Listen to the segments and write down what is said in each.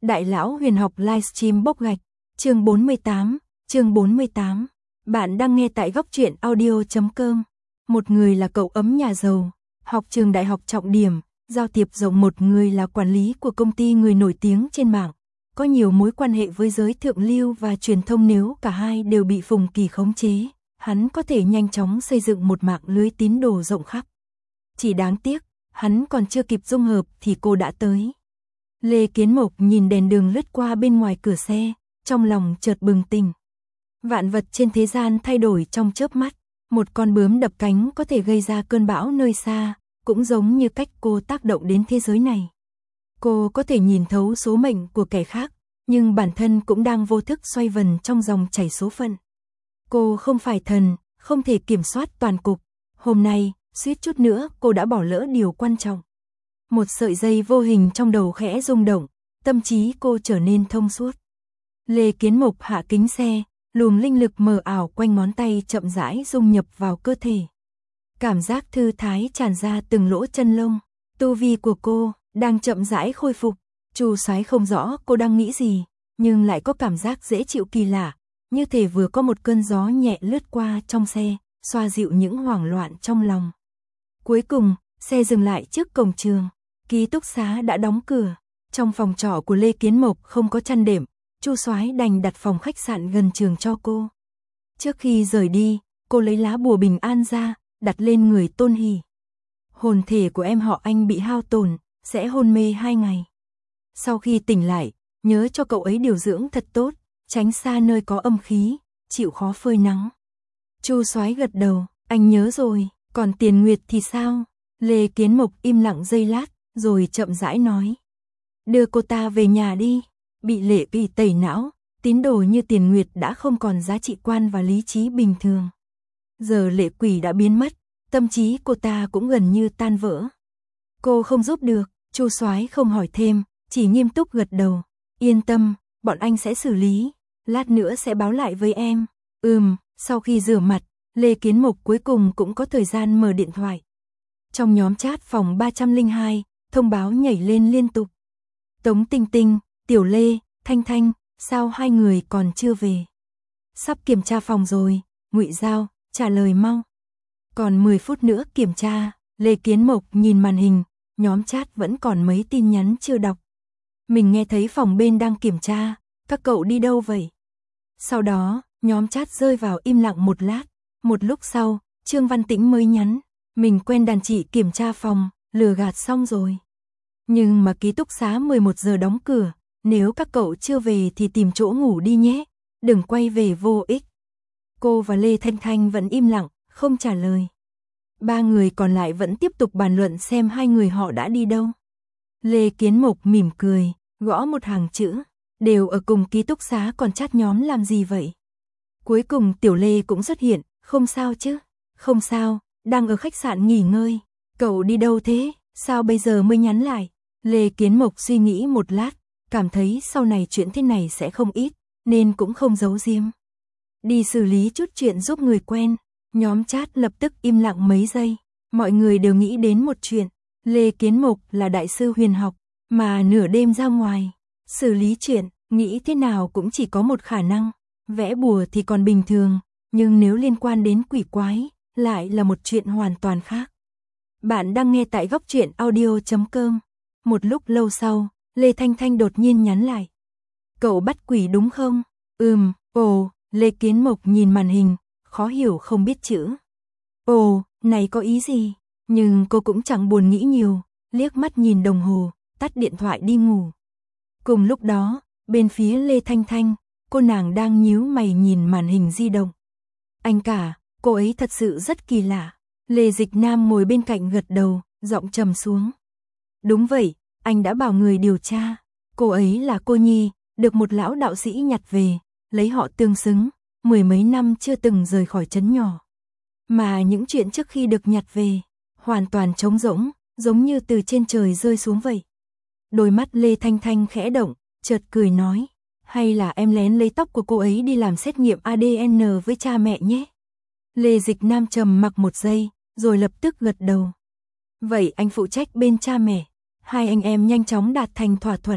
Đại lão huyền học livestream bốc gạch, chương 48. Bạn đang nghe tại góc truyện audio.com. Một người là cậu ấm nhà giàu, học trường đại học trọng điểm, giao tiếp rộng, một người là quản lý của công ty người nổi tiếng trên mạng, có nhiều mối quan hệ với giới thượng lưu và truyền thông. Nếu cả hai đều bị Phùng Kỳ khống chế, hắn có thể nhanh chóng xây dựng một mạng lưới tín đồ rộng khắp. Chỉ đáng tiếc, hắn còn chưa kịp dung hợp thì cô đã tới. Lê Kiến Mộc nhìn đèn đường lướt qua bên ngoài cửa xe, trong lòng chợt bừng tỉnh. Vạn vật trên thế gian thay đổi trong chớp mắt, một con bướm đập cánh có thể gây ra cơn bão nơi xa, cũng giống như cách cô tác động đến thế giới này. Cô có thể nhìn thấu số mệnh của kẻ khác, nhưng bản thân cũng đang vô thức xoay vần trong dòng chảy số phận. Cô không phải thần, không thể kiểm soát toàn cục. Hôm nay, suýt chút nữa cô đã bỏ lỡ điều quan trọng. Một sợi dây vô hình trong đầu khẽ rung động, tâm trí cô trở nên thông suốt. Lê Kiến Mộc hạ kính xe, luồng linh lực mờ ảo quanh ngón tay chậm rãi dung nhập vào cơ thể. Cảm giác thư thái tràn ra từng lỗ chân lông, tu vi của cô đang chậm rãi khôi phục. Chu Soái không rõ cô đang nghĩ gì, nhưng lại có cảm giác dễ chịu kỳ lạ, như thể vừa có một cơn gió nhẹ lướt qua trong xe, xoa dịu những hoảng loạn trong lòng. Cuối cùng, xe dừng lại trước cổng trường. Ký túc xá đã đóng cửa. Trong phòng trọ của Lê Kiến Mộc không có chăn đệm, Chu Soái đành đặt phòng khách sạn gần trường cho cô. Trước khi rời đi, cô lấy lá bùa bình an ra, đặt lên người Tôn Hỷ. Hồn thể của em họ Anh bị hao tổn, sẽ hôn mê 2 ngày. Sau khi tỉnh lại, nhớ cho cậu ấy điều dưỡng thật tốt, tránh xa nơi có âm khí, chịu khó phơi nắng. Chu Soái gật đầu, anh nhớ rồi, còn Tiền Nguyệt thì sao? Lê Kiến Mộc im lặng giây lát, rồi chậm rãi nói. Đưa cô ta về nhà đi, bị lệ quỷ tẩy não, tín đồ như Tiền Nguyệt đã không còn giá trị quan và lý trí bình thường. Giờ lệ quỷ đã biến mất, tâm trí cô ta cũng gần như tan vỡ. Cô không giúp được, Chu Soái không hỏi thêm, chỉ nghiêm túc gật đầu. Yên tâm, bọn anh sẽ xử lý, lát nữa sẽ báo lại với em. Sau khi rửa mặt, Lê Kiến Mộc cuối cùng cũng có thời gian mở điện thoại. Trong nhóm chat phòng 302, thông báo nhảy lên liên tục. Tống Tinh Tinh, Tiểu Lê, Thanh Thanh, sao hai người còn chưa về? Sắp kiểm tra phòng rồi, Ngụy Giao, trả lời mau. Còn 10 phút nữa kiểm tra. Lê Kiến Mộc nhìn màn hình, nhóm chat vẫn còn mấy tin nhắn chưa đọc. Mình nghe thấy phòng bên đang kiểm tra, các cậu đi đâu vậy? Sau đó, nhóm chat rơi vào im lặng một lát. Một lúc sau, Trương Văn Tĩnh mới nhắn. Mình quen đàn chị kiểm tra phòng, lừa gạt xong rồi. Nhưng mà ký túc xá 11 giờ đóng cửa, nếu các cậu chưa về thì tìm chỗ ngủ đi nhé, đừng quay về vô ích. Cô và Lê Thanh Thanh vẫn im lặng, không trả lời. 3 người còn lại vẫn tiếp tục bàn luận xem hai người họ đã đi đâu. Lê Kiến Mộc mỉm cười, gõ một hàng chữ, đều ở cùng ký túc xá còn chat nhóm làm gì vậy? Cuối cùng Tiểu Lê cũng xuất hiện, không sao chứ? Không sao, đang ở khách sạn nghỉ ngơi. Cậu đi đâu thế? Sao bây giờ mới nhắn lại? Lê Kiến Mộc suy nghĩ một lát, cảm thấy sau này chuyện thế này sẽ không ít, nên cũng không giấu giếm. Đi xử lý chút chuyện giúp người quen. Nhóm chat lập tức im lặng mấy giây. Mọi người đều nghĩ đến một chuyện. Lê Kiến Mộc là đại sư huyền học, mà nửa đêm ra ngoài xử lý chuyện, nghĩ thế nào cũng chỉ có một khả năng. Vẽ bùa thì còn bình thường, nhưng nếu liên quan đến quỷ quái, lại là một chuyện hoàn toàn khác. Bạn đang nghe tại góc truyện audio.com. Một lúc lâu sau, Lê Thanh Thanh đột nhiên nhắn lại. Cậu bắt quỷ đúng không? Ồ, Lê Kiến Mộc nhìn màn hình, khó hiểu không biết chữ. Ồ, này có ý gì? Nhưng cô cũng chẳng buồn nghĩ nhiều, liếc mắt nhìn đồng hồ, tắt điện thoại đi ngủ. Cùng lúc đó, bên phía Lê Thanh Thanh, cô nàng đang nhíu mày nhìn màn hình di động. Anh cả, cô ấy thật sự rất kỳ lạ. Lê Dịch Nam ngồi bên cạnh gật đầu, giọng trầm xuống. Đúng vậy, anh đã bảo người điều tra. Cô ấy là cô Nhi, được một lão đạo sĩ nhặt về, lấy họ tương xứng, 10 mấy năm chưa từng rời khỏi trấn nhỏ. Mà những chuyện trước khi được nhặt về, hoàn toàn trống rỗng, giống như từ trên trời rơi xuống vậy. Đôi mắt Lê Thanh Thanh khẽ động, chợt cười nói. Hay là em lén lấy tóc của cô ấy đi làm xét nghiệm ADN với cha mẹ nhé. Lê Dịch Nam trầm mặc một giây, rồi lập tức gật đầu. Vậy anh phụ trách bên cha mẹ. Hai anh em nhanh chóng đạt thành thỏa thuận.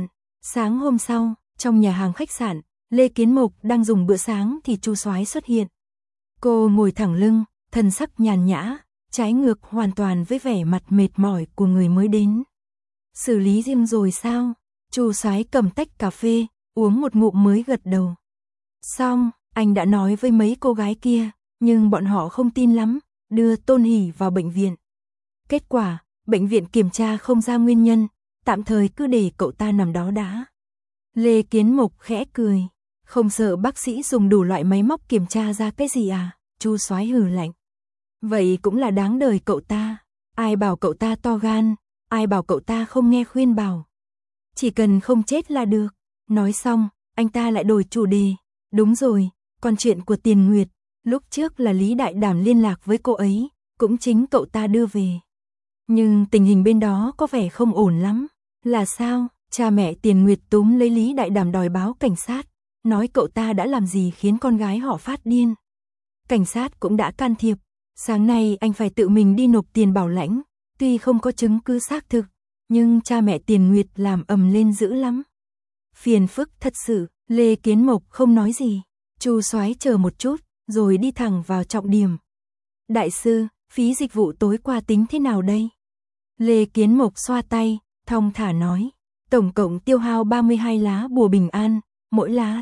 Sáng hôm sau, trong nhà hàng khách sạn, Lê Kiến Mộc đang dùng bữa sáng thì Chu Soái xuất hiện. Cô ngồi thẳng lưng, thần sắc nhàn nhã, trái ngược hoàn toàn với vẻ mặt mệt mỏi của người mới đến. Xử lý riêng rồi sao? Chu Soái cầm tách cà phê, uống một ngụm mới gật đầu. Xong, anh đã nói với mấy cô gái kia, nhưng bọn họ không tin lắm, đưa Tôn Hỷ vào bệnh viện. Kết quả, bệnh viện kiểm tra không ra nguyên nhân, tạm thời cứ để cậu ta nằm đó đã. Lê Kiến Mộc khẽ cười, không sợ bác sĩ dùng đủ loại máy móc kiểm tra ra cái gì à? Chu Soái hừ lạnh. Vậy cũng là đáng đời cậu ta, ai bảo cậu ta to gan, ai bảo cậu ta không nghe khuyên bảo. Chỉ cần không chết là được. Nói xong, anh ta lại đổi chủ đề. Đúng rồi, còn chuyện của Tiền Nguyệt, lúc trước là Lý Đại Đảm liên lạc với cô ấy, cũng chính cậu ta đưa về. Nhưng tình hình bên đó có vẻ không ổn lắm. Là sao? Cha mẹ Tiền Nguyệt túm lấy Lý Đại Đảm đòi báo cảnh sát, nói cậu ta đã làm gì khiến con gái họ phát điên. Cảnh sát cũng đã can thiệp, sáng nay anh phải tự mình đi nộp tiền bảo lãnh, tuy không có chứng cứ xác thực, nhưng cha mẹ Tiền Nguyệt làm ầm lên dữ lắm. Phiền phức thật sự, Lê Kiến Mộc không nói gì. Chu Soái chờ một chút, rồi đi thẳng vào trọng điểm. Đại sư, phí dịch vụ tối qua tính thế nào đây? Lê Kiến Mộc xoa tay, thong thả nói. Tổng cộng tiêu hao 32 lá bùa bình an, mỗi lá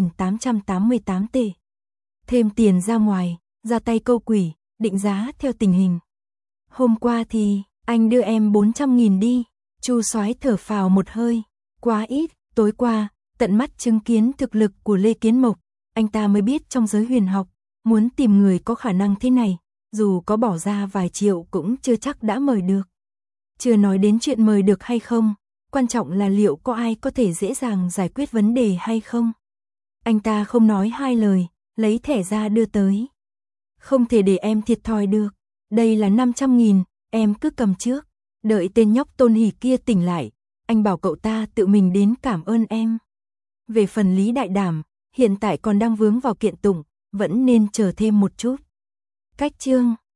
8.888 tệ. Thêm tiền ra ngoài, ra tay câu quỷ, định giá theo tình hình. Hôm qua thì, anh đưa em 400.000 đi. Chu Soái thở phào một hơi. Quá ít, tối qua, tận mắt chứng kiến thực lực của Lê Kiến Mộc, anh ta mới biết trong giới huyền học, muốn tìm người có khả năng thế này, dù có bỏ ra vài triệu cũng chưa chắc đã mời được. Chưa nói đến chuyện mời được hay không, quan trọng là liệu có ai có thể dễ dàng giải quyết vấn đề hay không. Anh ta không nói hai lời, lấy thẻ ra đưa tới. Không thể để em thiệt thòi được, đây là 500.000, em cứ cầm trước, đợi tên nhóc Tôn Hỷ kia tỉnh lại, anh bảo cậu ta tự mình đến cảm ơn em. Về phần Lý Đại Đảm, hiện tại còn đang vướng vào kiện tụng, vẫn nên chờ thêm một chút. Cách chương